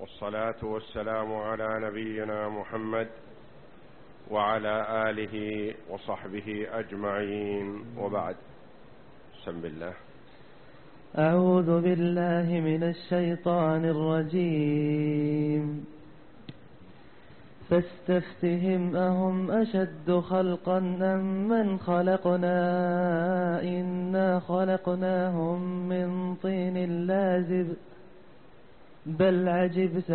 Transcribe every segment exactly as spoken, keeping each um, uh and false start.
والصلاة والسلام على نبينا محمد وعلى آله وصحبه أجمعين، وبعد. بسم الله. أعوذ بالله من الشيطان الرجيم. فاستفتهم أهم أشد خلقا أم من خلقنا إنا خلقناهم من طين لازب بل عجبت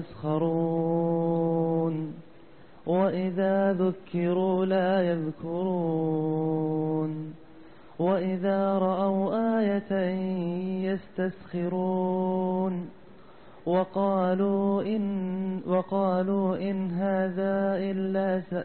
ويسخرون وإذا ذكروا لا يذكرون وإذا رأوا آية يستسخرون وقالوا إن وقالوا إن هذا إلا س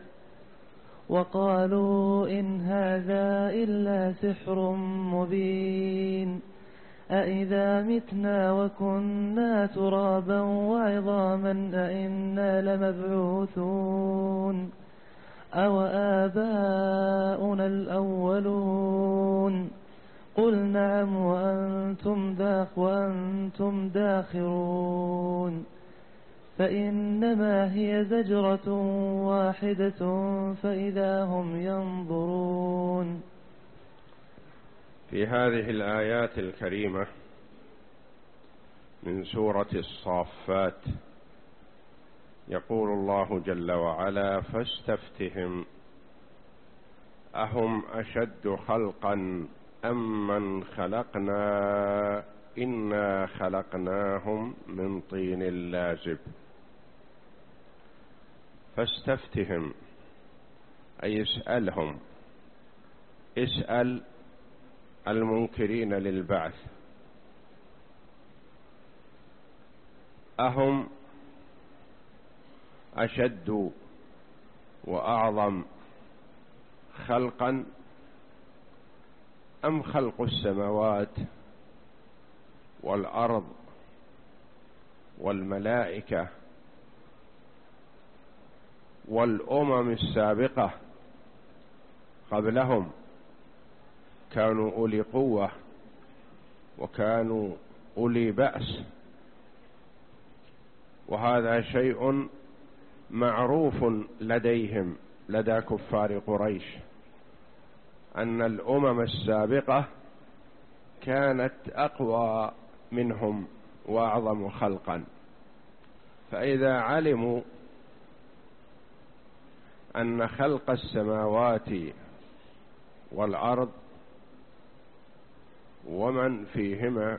وقالوا إن هذا إلا سحر مبين أإذا متنا وكنا ترابا وعظاما أإنا لمبعوثون أو آباؤنا الأولون قل نعم وأنتم, داخ وأنتم داخرون فإنما هي زجرة واحدة فإذا هم ينظرون. في هذه الآيات الكريمة من سورة الصافات يقول الله جل وعلا: فاستفتهم أهم أشد خلقا أم من خلقنا إنا خلقناهم من طين لازب. فاستفتهم أي اسألهم، اسأل المنكرين للبعث، أهم أشد وأعظم خلقا أم خلق السماوات والأرض والملائكة والأمم السابقة قبلهم كانوا أولي قوة وكانوا أولي بأس، وهذا شيء معروف لديهم لدى كفار قريش أن الأمم السابقة كانت أقوى منهم وأعظم خلقا. فإذا علموا أن خلق السماوات والأرض ومن فيهما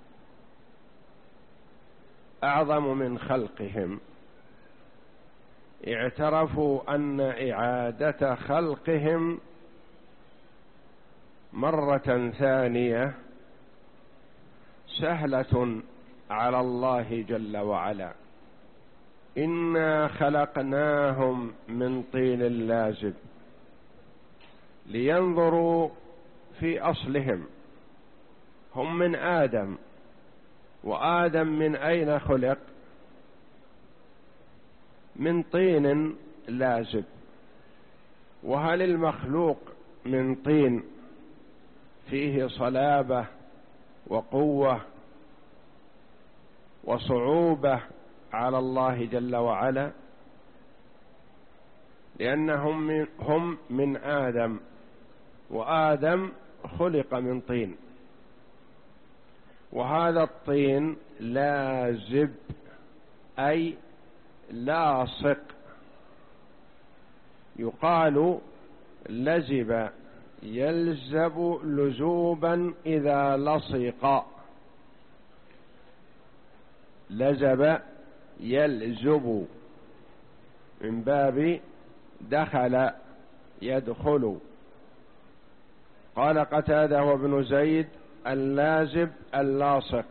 أعظم من خلقهم، اعترفوا أن إعادة خلقهم مرة ثانية سهلة على الله جل وعلا. إنا خلقناهم من طين لازب، لينظروا في أصلهم. هم من آدم، وآدم من أين خلق؟ من طين لازب. وهل المخلوق من طين فيه صلابة وقوة وصعوبة على الله جل وعلا؟ لأنهم من هم من آدم، وآدم خلق من طين، وهذا الطين لازب أي لاصق. يقال لزب يلزب لزوبا إذا لصق، لزب يلزب من باب دخل يدخل. قال قتادة وابن زيد: اللازب اللاصق.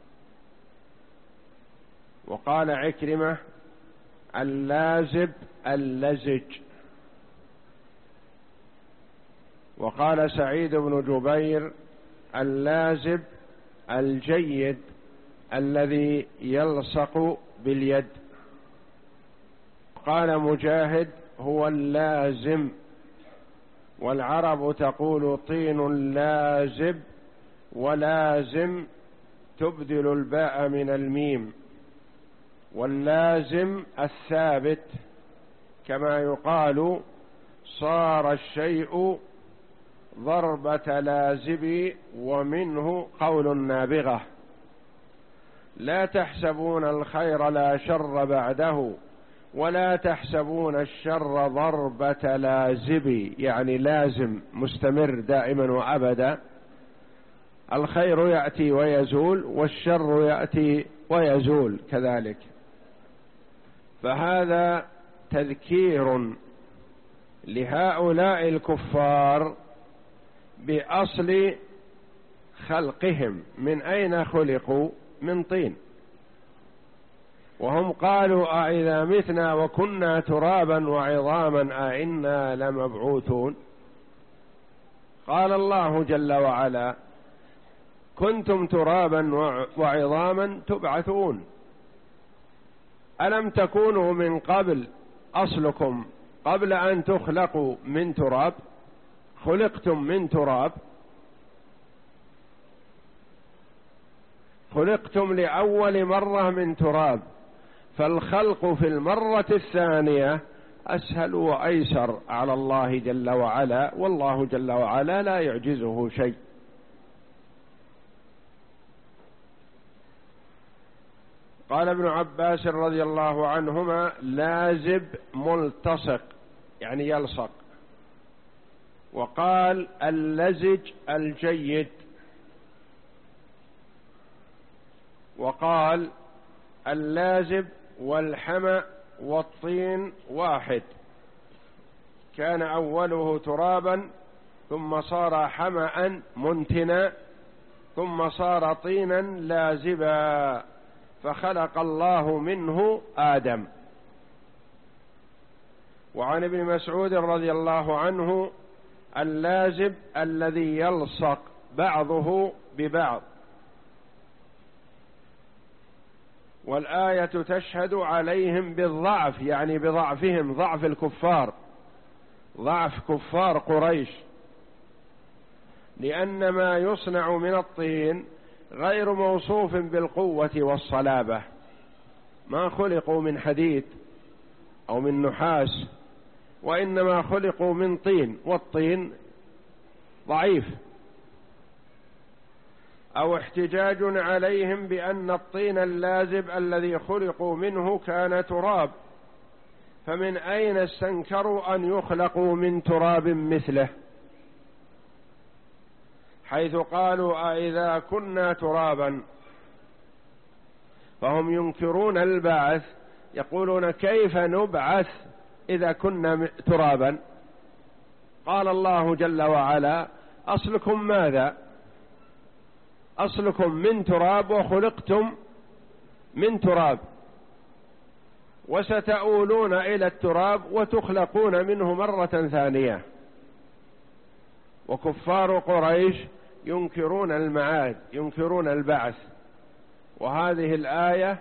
وقال عكرمة: اللازب اللزج. وقال سعيد بن جبير: اللازب الجيد الذي يلصق باليد. قال مجاهد: هو اللازم. والعرب تقول طين لازب ولازم تبدل الباء من الميم، واللازم الثابت، كما يقال صار الشيء ضربة لازب ومنه قول النابغة: لا تحسبون الخير لا شر بعده ولا تحسبون الشر ضربة لازب، يعني لازم مستمر دائما وأبدا. الخير يأتي ويزول والشر يأتي ويزول كذلك. فهذا تذكير لهؤلاء الكفار بأصل خلقهم، من أين خلقوا؟ من طين. وهم قالوا: أإذا متنا وكنا ترابا وعظاما أإنا لمبعوثون؟ قال الله جل وعلا: كنتم ترابا وعظاما تبعثون. ألم تكونوا من قبل أصلكم قبل أن تخلقوا من تراب؟ خلقتم من تراب، خلقتم لأول مرة من تراب، فالخلق في المرة الثانية أسهل وأيسر على الله جل وعلا، والله جل وعلا لا يعجزه شيء. قال ابن عباس رضي الله عنهما: لازب ملتصق، يعني يلصق. وقال: اللزج الجيد. وقال: اللازب والحمأ والطين واحد، كان أوله ترابا ثم صار حمأ منتنا ثم صار طينا لازبا، فخلق الله منه آدم. وعن ابن مسعود رضي الله عنه: اللازب الذي يلصق بعضه ببعض. والآية تشهد عليهم بالضعف، يعني بضعفهم، ضعف الكفار، ضعف كفار قريش، لأن ما يصنع من الطين غير موصوف بالقوة والصلابة، ما خلقوا من حديد أو من نحاس، وإنما خلقوا من طين، والطين ضعيف. أو احتجاج عليهم بأن الطين اللازب الذي خلقوا منه كان تراب، فمن أين استنكروا أن يخلقوا من تراب مثله، حيث قالوا: أإذا كنا ترابا؟ فهم ينكرون البعث، يقولون: كيف نبعث إذا كنا ترابا؟ قال الله جل وعلا: أصلكم ماذا؟ أصلكم من تراب وخلقتم من تراب، وستؤولون إلى التراب وتخلقون منه مرة ثانية. وكفار قريش ينكرون المعاد، ينكرون البعث. وهذه الآية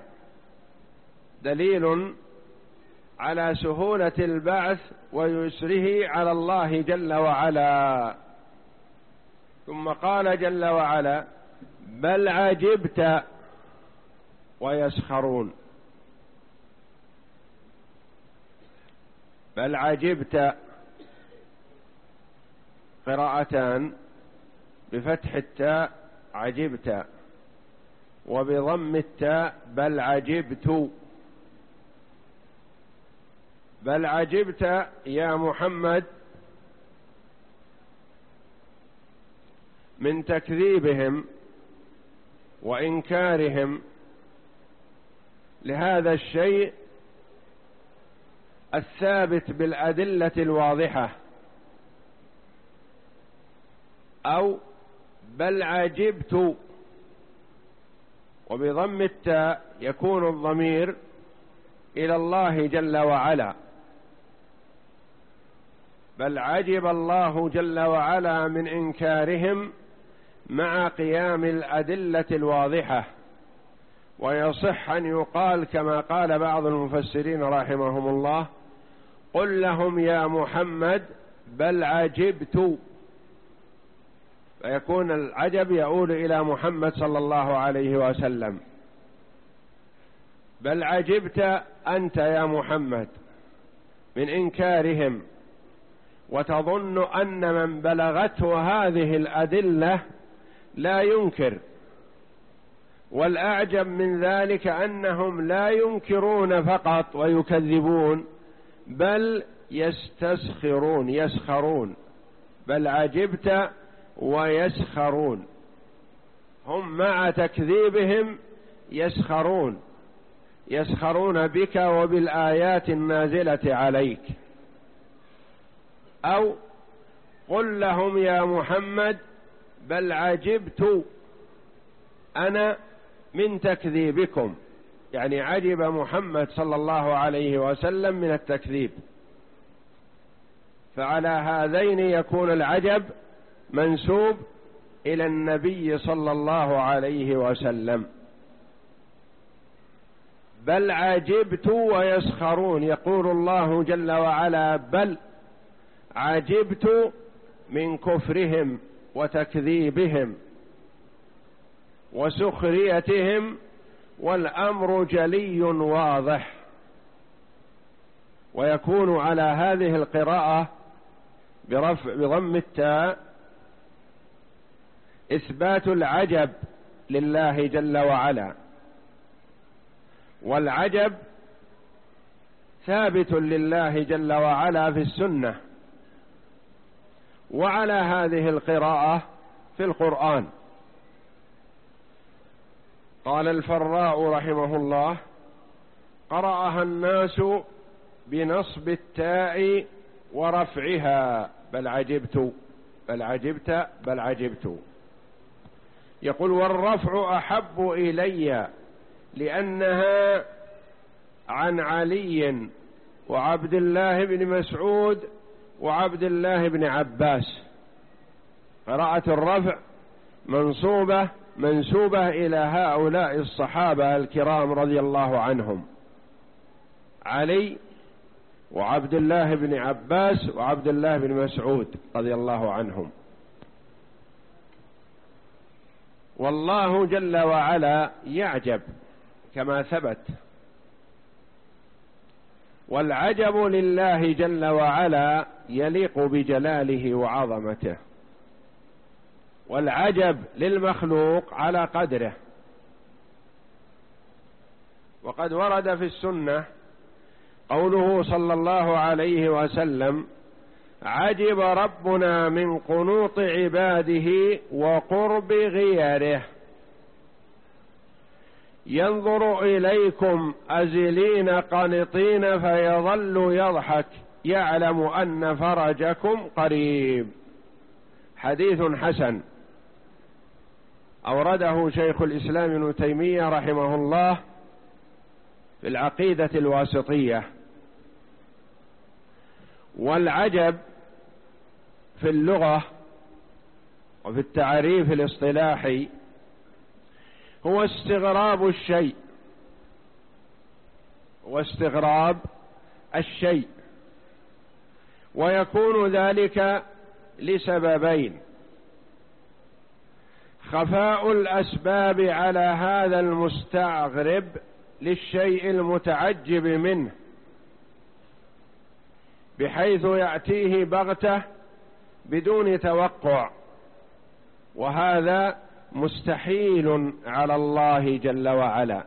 دليل على سهولة البعث ويسره على الله جل وعلا. ثم قال جل وعلا: بل عجبت ويسخرون. بل عجبت قراءتان، بفتح التاء عجبت، وبضم التاء بل عجبت. بل عجبت يا محمد من تكذيبهم وإنكارهم لهذا الشيء الثابت بالأدلة الواضحة، أو بل عجبت، وبضم التاء يكون الضمير إلى الله جل وعلا. بل عجب الله جل وعلا من إنكارهم مع قيام الأدلة الواضحة. ويصح أن يقال كما قال بعض المفسرين رحمهم الله: قل لهم يا محمد بل عجبت، فيكون العجب يؤول إلى محمد صلى الله عليه وسلم. بل عجبت أنت يا محمد من إنكارهم، وتظن أن من بلغته هذه الأدلة لا ينكر. والأعجب من ذلك أنهم لا ينكرون فقط ويكذبون، بل يستسخرون يسخرون، بل عجبت ويسخرون، هم مع تكذيبهم يسخرون، يسخرون بك وبالآيات النازلة عليك. أو قل لهم يا محمد بل عجبت أنا من تكذيبكم، يعني عجب محمد صلى الله عليه وسلم من التكذيب. فعلى هذين يكون العجب منسوب إلى النبي صلى الله عليه وسلم. بل عجبت ويسخرون، يقول الله جل وعلا بل عجبت من كفرهم وتكذيبهم وسخريتهم، والأمر جلي واضح. ويكون على هذه القراءة برفع بضم التاء إثبات العجب لله جل وعلا، والعجب ثابت لله جل وعلا في السنة، وعلى هذه القراءة في القرآن. قال الفراء رحمه الله قرأها الناس بنصب التاء ورفعها، بل عجبت بل عجبت بل عجبت. يقول والرفع أحب إلي لأنها عن علي وعبد الله بن مسعود وعبد الله بن عباس. قراءة الرفع منصوبة منسوبة إلى هؤلاء الصحابة الكرام رضي الله عنهم، علي وعبد الله بن عباس وعبد الله بن مسعود رضي الله عنهم. والله جل وعلا يعجب كما ثبت، والعجب لله جل وعلا يليق بجلاله وعظمته، والعجب للمخلوق على قدره. وقد ورد في السنة قوله صلى الله عليه وسلم عجب ربنا من قنوط عباده وقرب غيره، ينظر إليكم أزلين قنطين فيظل يضحك يعلم أن فرجكم قريب. حديث حسن أورده شيخ الإسلام ابن تيمية رحمه الله في العقيدة الواسطية. والعجب في اللغة وفي التعريف الاصطلاحي هو استغراب الشيء واستغراب الشيء، ويكون ذلك لسببين: خفاء الأسباب على هذا المستغرب للشيء المتعجب منه بحيث يأتيه بغتة بدون توقع، وهذا مستحيل على الله جل وعلا،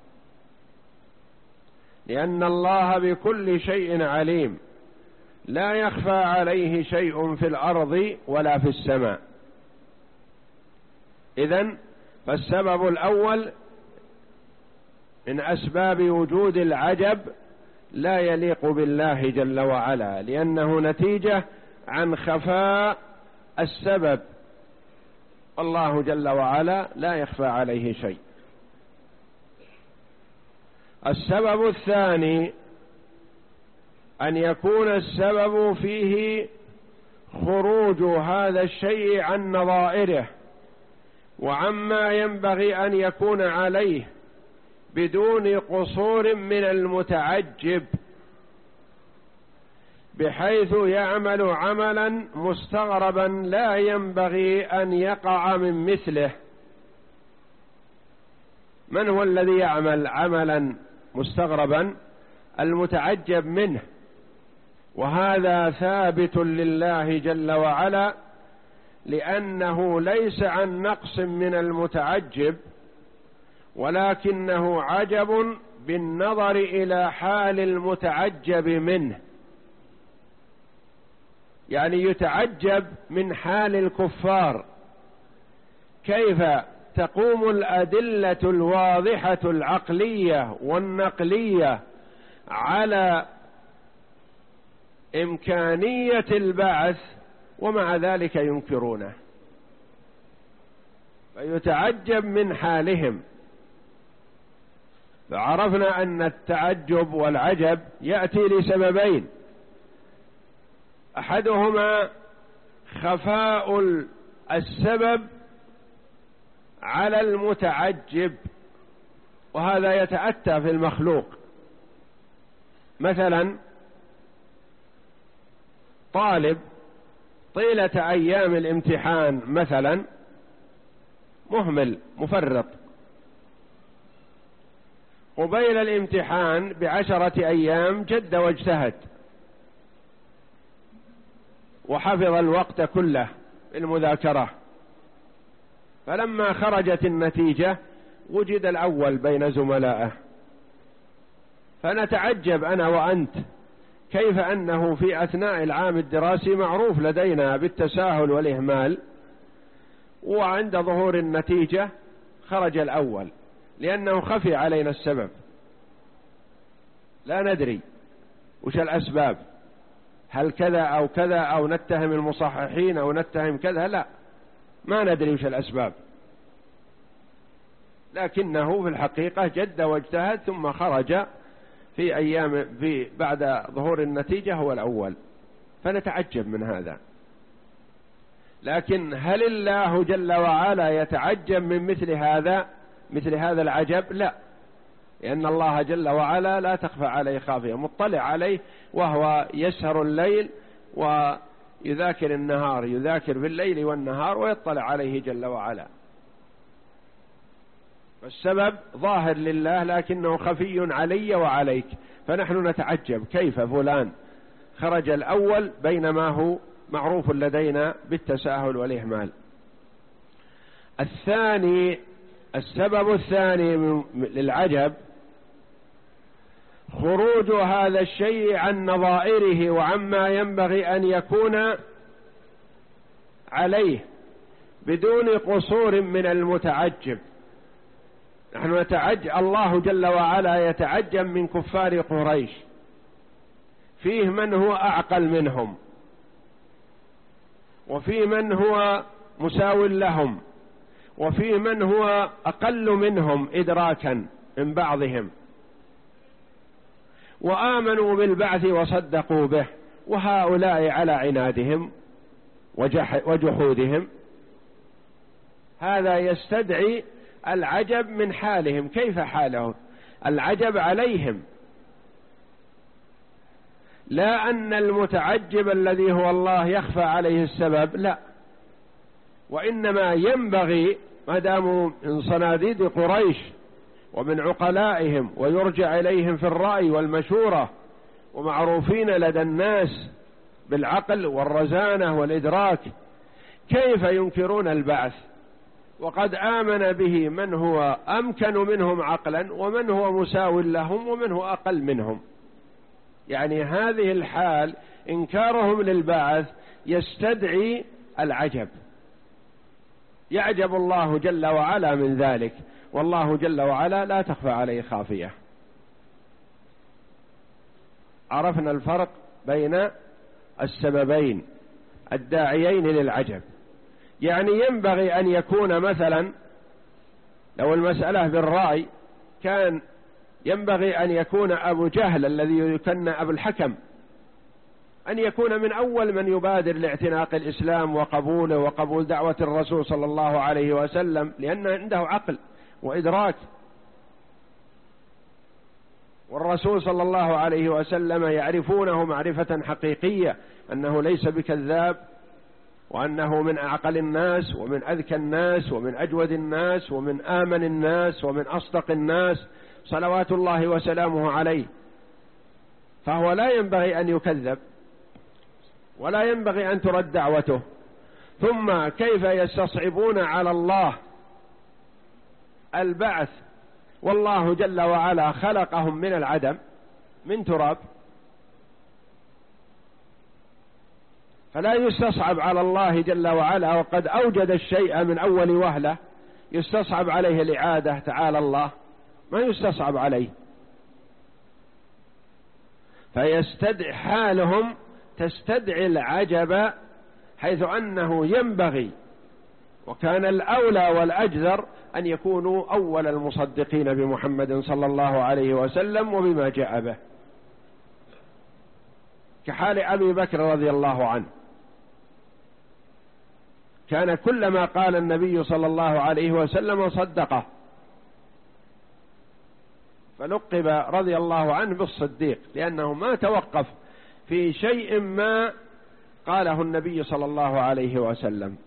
لأن الله بكل شيء عليم، لا يخفى عليه شيء في الأرض ولا في السماء. إذن فالسبب الأول من أسباب وجود العجب لا يليق بالله جل وعلا، لأنه نتيجة عن خفاء السبب، الله جل وعلا لا يخفى عليه شيء. السبب الثاني أن يكون السبب فيه خروج هذا الشيء عن نظائره وعما ينبغي أن يكون عليه بدون قصور من المتعجب، بحيث يعمل عملا مستغربا لا ينبغي أن يقع من مثله. من هو الذي يعمل عملا مستغربا المتعجب منه، وهذا ثابت لله جل وعلا، لأنه ليس عن نقص من المتعجب، ولكنه عجب بالنظر إلى حال المتعجب منه. يعني يتعجب من حال الكفار، كيف تقوم الأدلة الواضحة العقلية والنقلية على إمكانية البعث ومع ذلك ينكرونه، فيتعجب من حالهم. فعرفنا أن التعجب والعجب يأتي لسببين: أحدهما خفاء السبب على المتعجب، وهذا يتأتى في المخلوق. مثلا طالب طيلة أيام الامتحان مثلا مهمل مفرط، قبيل الامتحان بعشرة أيام جد واجتهد وحفظ الوقت كله المذاكرة، فلما خرجت النتيجة وجد الأول بين زملائه، فنتعجب أنا وأنت كيف أنه في أثناء العام الدراسي معروف لدينا بالتساهل والإهمال، وعند ظهور النتيجة خرج الأول، لأنه خفي علينا السبب، لا ندري وش الأسباب، هل كذا أو كذا، أو نتهم المصححين أو نتهم كذا، لا، ما ندري وش الأسباب، لكنه في الحقيقة جد واجتهد ثم خرج في أيام في بعد ظهور النتيجة هو الأول، فنتعجب من هذا. لكن هل الله جل وعلا يتعجب من مثل هذا مثل هذا العجب؟ لا، لأن الله جل وعلا لا تخفى عليه خافية، مطلع عليه، وهو يسهر الليل ويذاكر النهار، يذاكر بالليل والنهار ويطلع عليه جل وعلا. السبب ظاهر لله لكنه خفي علي وعليك، فنحن نتعجب كيف فلان خرج الأول بينما هو معروف لدينا بالتساهل والإهمال. الثاني، السبب الثاني للعجب خروج هذا الشيء عن نظائره وعما ينبغي أن يكون عليه بدون قصور من المتعجب. نحن نتعجب، الله جل وعلا يتعجب من كفار قريش، فيه من هو أعقل منهم، وفيه من هو مساو لهم، وفيه من هو أقل منهم إدراكا من بعضهم، وآمنوا بالبعث وصدقوا به، وهؤلاء على عنادهم وجحودهم. هذا يستدعي العجب من حالهم. كيف حالهم؟ العجب عليهم، لا أن المتعجب الذي هو الله يخفى عليه السبب، لا، وإنما ينبغي ما داموا من صناديد قريش ومن عقلائهم ويرجع إليهم في الرأي والمشورة ومعروفين لدى الناس بالعقل والرزانة والإدراك، كيف ينكرون البعث وقد آمن به من هو أمكن منهم عقلا ومن هو مساو لهم ومن هو أقل منهم؟ يعني هذه الحال إنكارهم للبعث يستدعي العجب، يعجب الله جل وعلا من ذلك، والله جل وعلا لا تخفى عليه خافية. عرفنا الفرق بين السببين الداعيين للعجب. يعني ينبغي أن يكون مثلا لو المسألة بالرأي كان ينبغي أن يكون أبو جهل الذي يكن أبو الحكم أن يكون من أول من يبادر لاعتناق الإسلام وقبوله وقبول دعوة الرسول صلى الله عليه وسلم، لأن عنده عقل وإدراك، والرسول صلى الله عليه وسلم يعرفونه معرفة حقيقية أنه ليس بكذاب، وأنه من أعقل الناس ومن أذكى الناس ومن أجود الناس ومن آمن الناس ومن أصدق الناس صلوات الله وسلامه عليه، فهو لا ينبغي أن يكذب ولا ينبغي أن ترد دعوته. ثم كيف يستصعبون على الله البعث والله جل وعلا خلقهم من العدم، من تراب؟ فلا يستصعب على الله جل وعلا، وقد أوجد الشيء من أول وهلة، يستصعب عليه الإعادة تعالى الله؟ ما يستصعب عليه. فيستدعي حالهم تستدعي العجب، حيث أنه ينبغي وكان الأولى والأجدر أن يكونوا أول المصدقين بمحمد صلى الله عليه وسلم وبما جاء به، كحال أبي بكر رضي الله عنه، كان كلما قال النبي صلى الله عليه وسلم صدقه، فلقب رضي الله عنه بالصديق، لأنه ما توقف في شيء ما قاله النبي صلى الله عليه وسلم.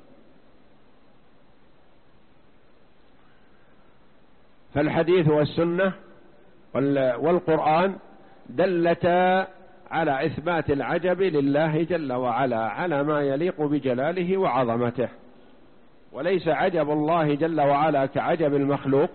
فالحديث والسنة والقرآن دلتا على إثبات العجب لله جل وعلا على ما يليق بجلاله وعظمته، وليس عجب الله جل وعلا كعجب المخلوق،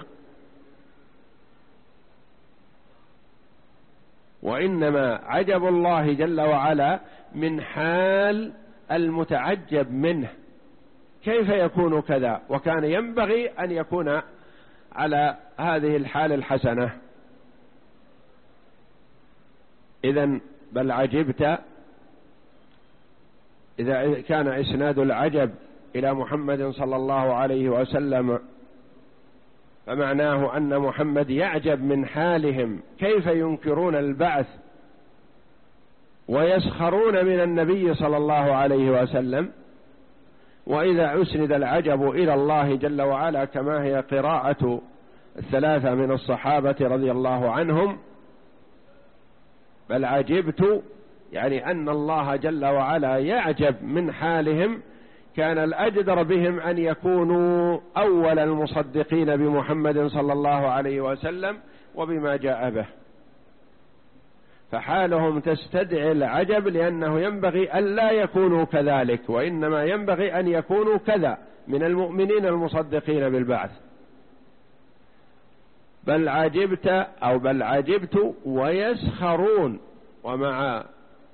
وإنما عجب الله جل وعلا من حال المتعجب منه، كيف يكون كذا، وكان ينبغي أن يكون على هذه الحال الحسنة. إذن بل عجبت، إذا كان إسناد العجب إلى محمد صلى الله عليه وسلم فمعناه أن محمد يعجب من حالهم، كيف ينكرون البعث ويسخرون من النبي صلى الله عليه وسلم. وإذا أسند العجب إلى الله جل وعلا كما هي قراءة الثلاثة من الصحابة رضي الله عنهم، بل عجبت يعني أن الله جل وعلا يعجب من حالهم، كان الأجدر بهم أن يكونوا أول المصدقين بمحمد صلى الله عليه وسلم وبما جاء به، فحالهم تستدعي العجب، لأنه ينبغي أن لا يكونوا كذلك، وإنما ينبغي أن يكونوا كذا من المؤمنين المصدقين بالبعث. بل عجبت أو بل عجبت ويسخرون، ومع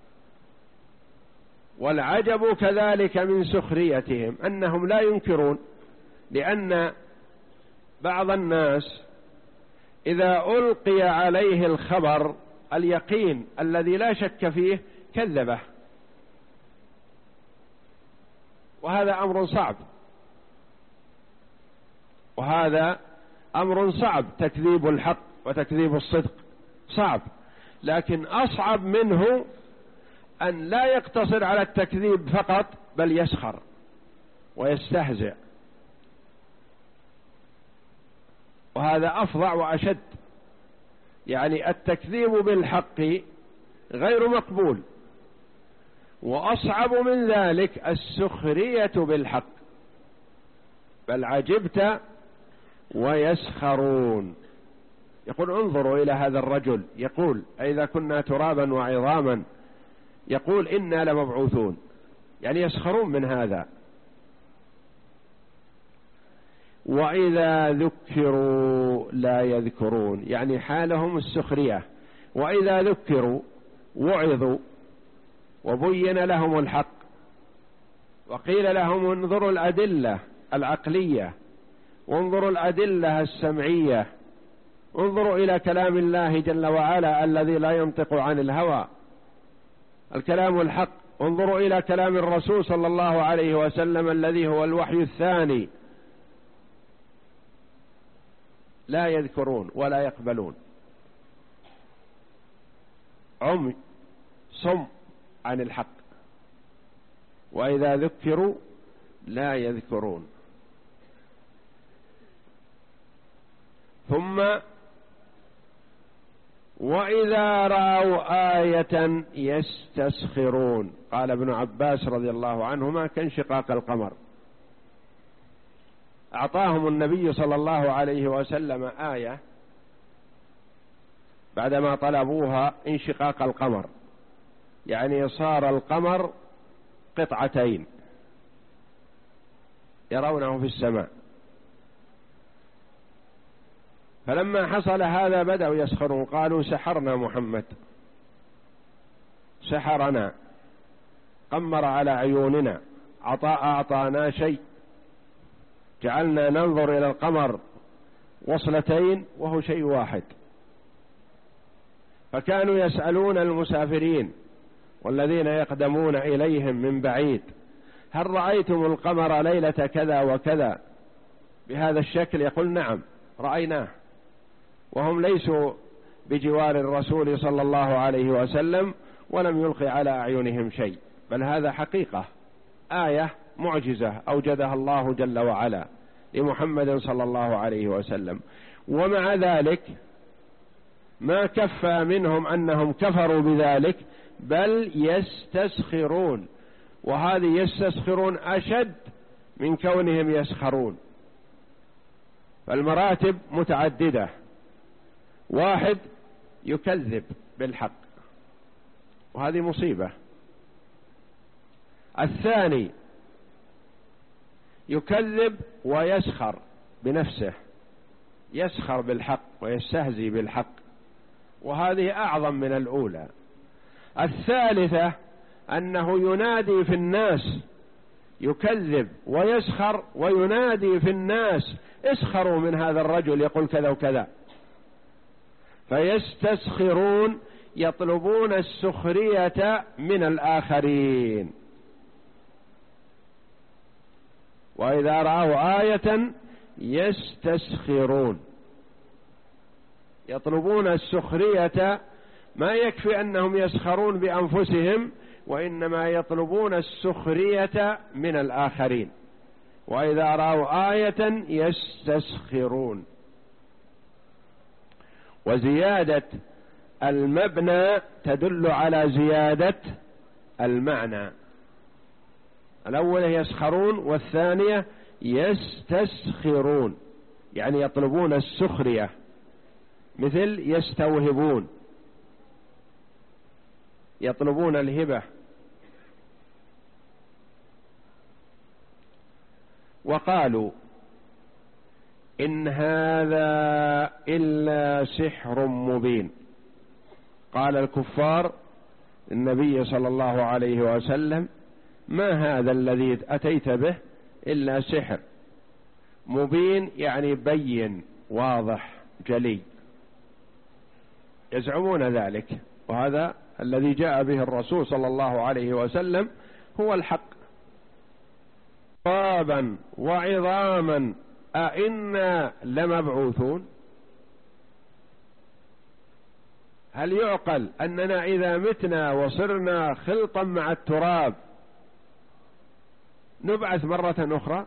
والعجب كذلك من سخريتهم أنهم لا ينكرون، لأن بعض الناس إذا ألقي عليه الخبر اليقين الذي لا شك فيه كذبه، وهذا أمر صعب، وهذا أمر صعب، تكذيب الحق وتكذيب الصدق صعب، لكن أصعب منه أن لا يقتصر على التكذيب فقط، بل يسخر ويستهزئ، وهذا أفظع وأشد. يعني التكذيب بالحق غير مقبول، وأصعب من ذلك السخرية بالحق. بل عجبت ويسخرون، يقول انظروا إلى هذا الرجل، يقول إذا كنا ترابا وعظاما، يقول إنا لمبعوثون، يعني يسخرون من هذا. وإذا ذكروا لا يذكرون، يعني حالهم السخرية، وإذا ذكروا وعظوا وبين لهم الحق وقيل لهم انظروا الأدلة العقلية وانظروا الأدلة السمعية، انظروا إلى كلام الله جل وعلا الذي لا ينطق عن الهوى، الكلام الحق، انظروا إلى كلام الرسول صلى الله عليه وسلم الذي هو الوحي الثاني، لا يذكرون ولا يقبلون، عمي صم عن الحق. وإذا ذكروا لا يذكرون. ثم وإذا رأوا آية يستسخرون، قال ابن عباس رضي الله عنهما كانشقاق القمر. أعطاهم النبي صلى الله عليه وسلم آية بعدما طلبوها انشقاق القمر، يعني صار القمر قطعتين يرونه في السماء. فلما حصل هذا بدأوا يسخرون، قالوا سحرنا محمد، سحرنا، قمر على عيوننا، عطاء أعطانا شيء، جعلنا ننظر إلى القمر وصلتين وهو شيء واحد. فكانوا يسألون المسافرين والذين يقدمون إليهم من بعيد: هل رأيتم القمر ليلة كذا وكذا بهذا الشكل؟ يقول نعم رأيناه، وهم ليسوا بجوار الرسول صلى الله عليه وسلم ولم يلقي على أعينهم شيء، بل هذا حقيقة، آية معجزة أوجدها الله جل وعلا لمحمد صلى الله عليه وسلم. ومع ذلك ما كفى منهم أنهم كفروا بذلك، بل يستسخرون، وهذه يستسخرون أشد من كونهم يسخرون. فالمراتب متعددة: واحد يكذب بالحق وهذه مصيبة، الثاني يكذب ويسخر بنفسه، يسخر بالحق ويستهزي بالحق، وهذه أعظم من الأولى. الثالثة أنه ينادي في الناس، يكذب ويسخر وينادي في الناس: اسخروا من هذا الرجل يقول كذا وكذا. فيستسخرون، يطلبون السخرية من الآخرين. وإذا رأوا آية يستسخرون، يطلبون السخرية. ما يكفي أنهم يسخرون بأنفسهم، وإنما يطلبون السخرية من الآخرين. وإذا رأوا آية يستسخرون. وزيادة المبنى تدل على زيادة المعنى. الأولى يسخرون، والثانية يستسخرون، يعني يطلبون السخرية، مثل يستوهبون، يطلبون الهبة. وقالوا إن هذا إلا سحر مبين. قال الكفار النبي صلى الله عليه وسلم: ما هذا الذي أتيت به إلا سحر مبين، يعني بين واضح جلي. يزعمون ذلك، وهذا الذي جاء به الرسول صلى الله عليه وسلم هو الحق. ترابا وعظاما أئنا لمبعوثون. هل يعقل أننا إذا متنا وصرنا خلطا مع التراب نبعث مرة أخرى؟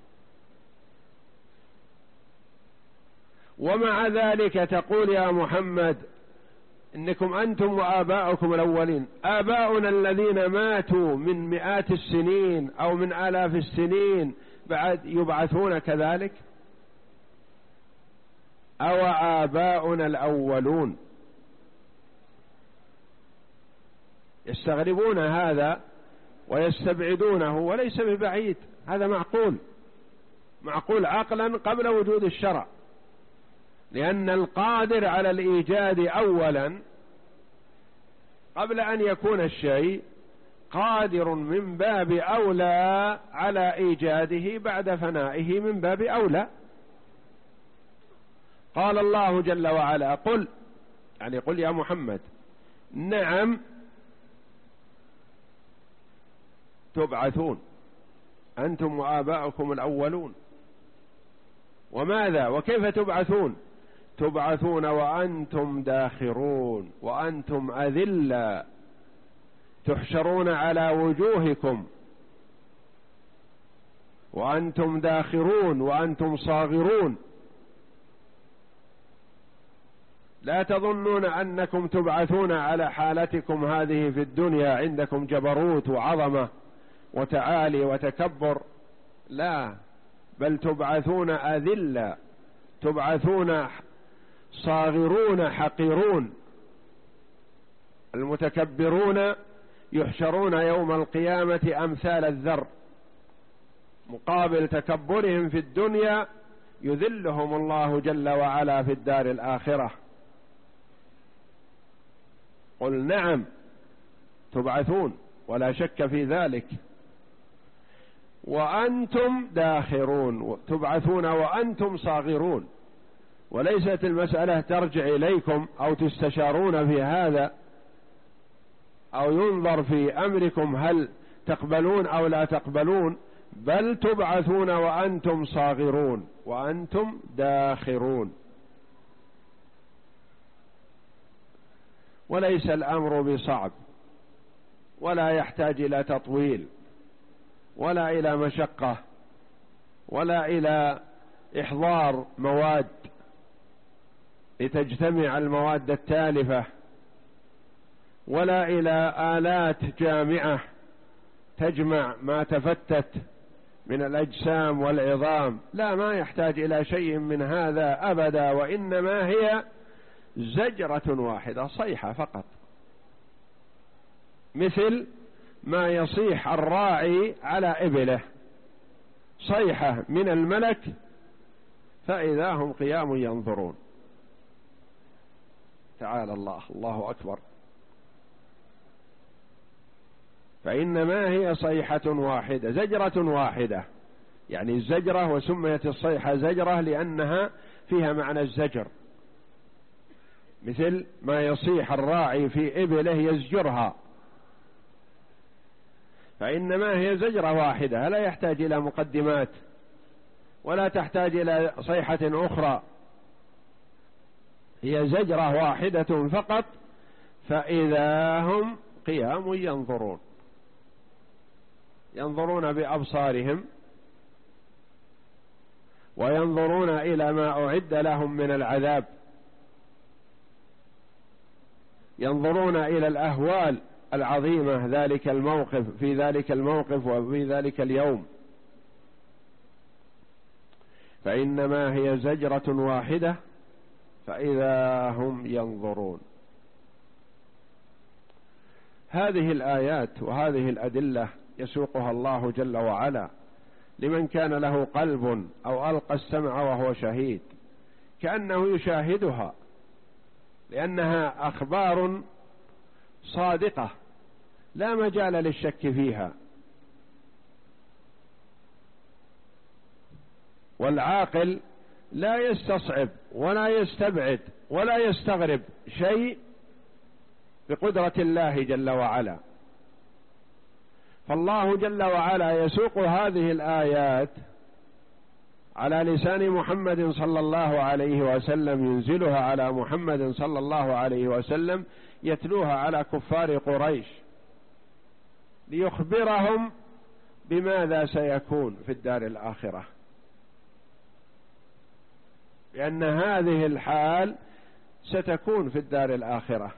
ومع ذلك تقول يا محمد إنكم أنتم وآباؤكم الأولين. آباؤنا الذين ماتوا من مئات السنين أو من آلاف السنين بعد يبعثون كذلك؟ أو آباؤنا الأولون؟ يستغربون هذا ويستبعدونه، وليس ببعيد، هذا معقول، معقول عقلا قبل وجود الشرع، لأن القادر على الإيجاد أولا قبل أن يكون الشيء قادر من باب أولى على إيجاده بعد فنائه من باب أولى. قال الله جل وعلا: قل، يعني قل يا محمد، نعم تبعثون أنتم وآباؤكم الأولون. وماذا وكيف تبعثون؟ تبعثون وأنتم داخرون، وأنتم أذلة، تحشرون على وجوهكم، وأنتم داخرون، وأنتم صاغرون. لا تظنون أنكم تبعثون على حالتكم هذه في الدنيا، عندكم جبروت وعظمة وتعالي وتكبر، لا، بل تبعثون أذلة، تبعثون صاغرون حقيرون، المتكبرون يحشرون يوم القيامة أمثال الذر، مقابل تكبرهم في الدنيا يذلهم الله جل وعلا في الدار الآخرة. قل نعم تبعثون ولا شك في ذلك، وأنتم داخرون، تبعثون وأنتم صاغرون. وليست المسألة ترجع إليكم أو تستشارون في هذا أو ينظر في أمركم هل تقبلون أو لا تقبلون، بل تبعثون وأنتم صاغرون وأنتم داخرون. وليس الأمر بصعب ولا يحتاج إلى تطويل ولا إلى مشقة ولا إلى إحضار مواد لتجتمع المواد التالفة، ولا إلى آلات جامعة تجمع ما تفتت من الأجسام والعظام. لا، ما يحتاج إلى شيء من هذا أبدا، وإنما هي زجرة واحدة، صيحة فقط، مثل ما يصيح الراعي على إبله، صيحة من الملك فإذا هم قيام ينظرون. تعالى الله، الله أكبر. فإنما هي صيحة واحدة، زجرة واحدة، يعني الزجرة، وسميت الصيحة زجرة لأنها فيها معنى الزجر، مثل ما يصيح الراعي في إبله يزجرها. فإنما هي زجرة واحدة، لا يحتاج إلى مقدمات ولا تحتاج إلى صيحة أخرى، هي زجرة واحدة فقط فإذا هم قيام ينظرون، ينظرون بأبصارهم وينظرون إلى ما أعد لهم من العذاب، ينظرون إلى الأهوال العظيمة ذلك الموقف في ذلك الموقف وفي ذلك اليوم. فإنما هي زجرة واحدة فإذا هم ينظرون. هذه الآيات وهذه الأدلة يسوقها الله جل وعلا لمن كان له قلب أو ألقى السمع وهو شهيد، كأنه يشاهدها، لأنها أخبار صادقة لا مجال للشك فيها. والعاقل لا يستصعب ولا يستبعد ولا يستغرب شيء بقدرة الله جل وعلا. فالله جل وعلا يسوق هذه الآيات على لسان محمد صلى الله عليه وسلم، ينزلها على محمد صلى الله عليه وسلم، يتلوها على كفار قريش ليخبرهم بماذا سيكون في الدار الآخرة، لأن هذه الحال ستكون في الدار الآخرة.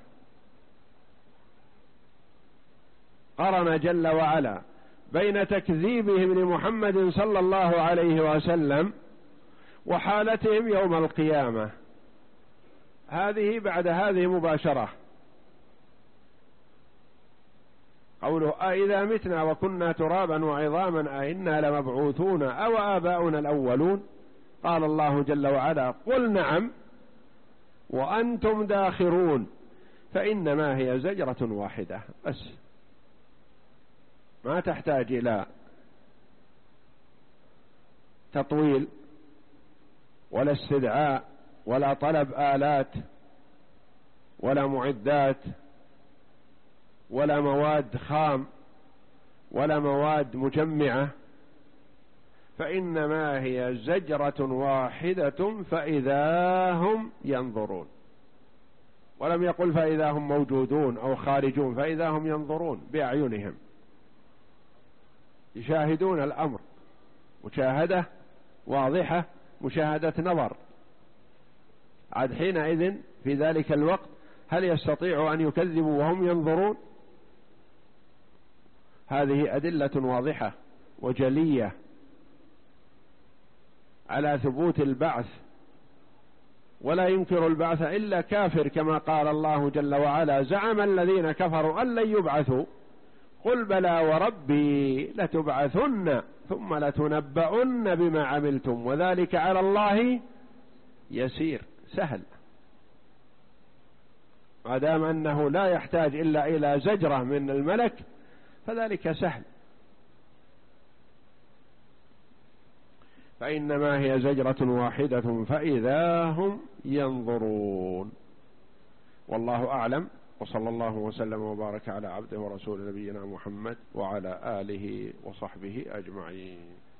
قرن جل وعلا بين تكذيبهم لمحمد صلى الله عليه وسلم وحالتهم يوم القيامة، هذه بعد هذه مباشرة. قوله أئذا متنا وكنا ترابا وعظاما أئنا لمبعوثون أو آباؤنا الأولون، قال الله جل وعلا قل نعم وأنتم داخرون، فإنما هي زجرة واحدة بس، ما تحتاج إلى تطويل ولا استدعاء ولا طلب آلات ولا معدات ولا مواد خام ولا مواد مجمعة، فإنما هي زجرة واحدة فإذا هم ينظرون. ولم يقل فإذا هم موجودون أو خارجون، فإذا هم ينظرون بأعينهم، يشاهدون الأمر مشاهدة واضحة، مشاهدة نظر. عاد حينئذ في ذلك الوقت هل يستطيع أن يكذبوا وهم ينظرون؟ هذه أدلة واضحة وجلية على ثبوت البعث ولا ينكر البعث إلا كافر، كما قال الله جل وعلا: زعم الذين كفروا أن لن يبعثوا قل بلى وربي لتبعثن ثم لتنبؤن بما عملتم وذلك على الله يسير، سهل، ما دام أنه لا يحتاج إلا إلى زجرة من الملك فذلك سهل. فإنما هي زجرة واحدة فإذا هم ينظرون. والله أعلم، وصلى الله وسلم وبارك على عبده ورسول نبينا محمد وعلى آله وصحبه أجمعين.